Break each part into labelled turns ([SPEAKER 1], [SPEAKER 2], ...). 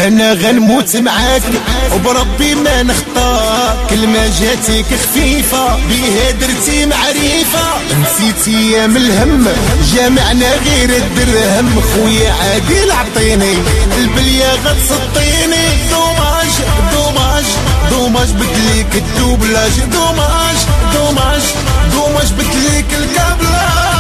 [SPEAKER 1] انا غنموت معاك وبربي ما نخطاك، كلمة جاتك خفيفة بيها درتي معرفة، نسيتي ايام الهم جامعنا غير الدرهم، خويا عادل عطيني البلية غتسطيني، دوماج دوماج دوماج بدليك الدوبلاج، دوماج دوماج دوماج بدليك الكابلاج.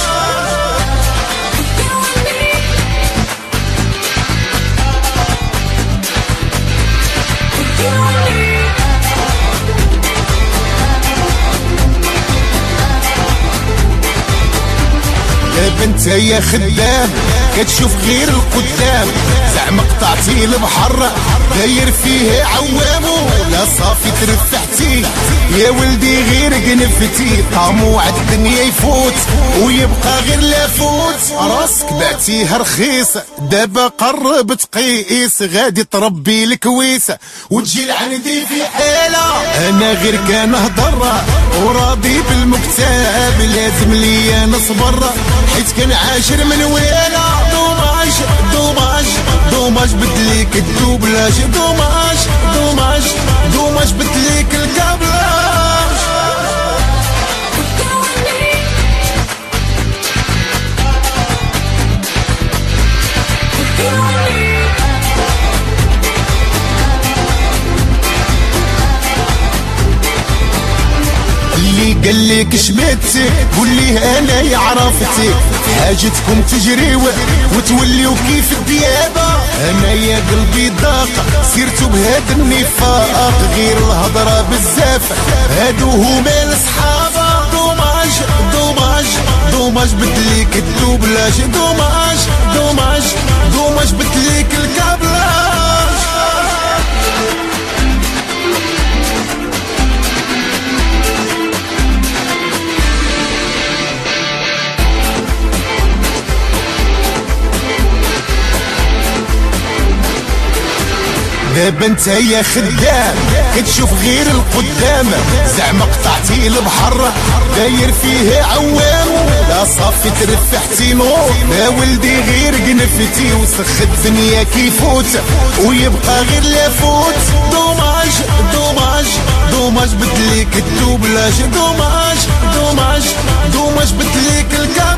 [SPEAKER 1] انت يا خدام كتشوف غير القدام، زعما قطعتي البحر داير فيه عوامو، لا صافي ترفعتي يا ولدي غير قنفتي، طموع الدنيا يفوت ويبقى غير لافوت، راسك بعتيها رخيصة دابا قرب تقيس، غادي تربي الكويسة وتجي لعندي في حالة، انا غير كنهضر وراضي بالمكتاب، لازم ليا نصبر حيت كنعاشر من ويلا، دوماج دوماج دوماج بدليك الدوبلاج، دوماج دوماج دوماج بدليك الكابلاج. اللي قالك شمتك قوليه انا يعرفتك، حاجتكم تجري وتوليو كيف الديابه، انا يا قلبي ضاق سيرتو بهاد النفاق، غير الهضره بزاف هادو هما الصحابه، دوماج دوماج دوماج بدليك الدوبلاج، دوماج دوماج دوماج بدليك الكابلاج. دابا انت يا خدام كتشوف غير القدام، زعما قطعتي البحر داير فيه عوام، لا صافي ترفعتي نور يا ولدي غير قنفتي، وسخ الدنيا كيفوت ويبقى غير لافوت، دوماج دوماج دوماج بدليك الدوبلاج، دوماج دوماج دوماج بدليك الكابلاج.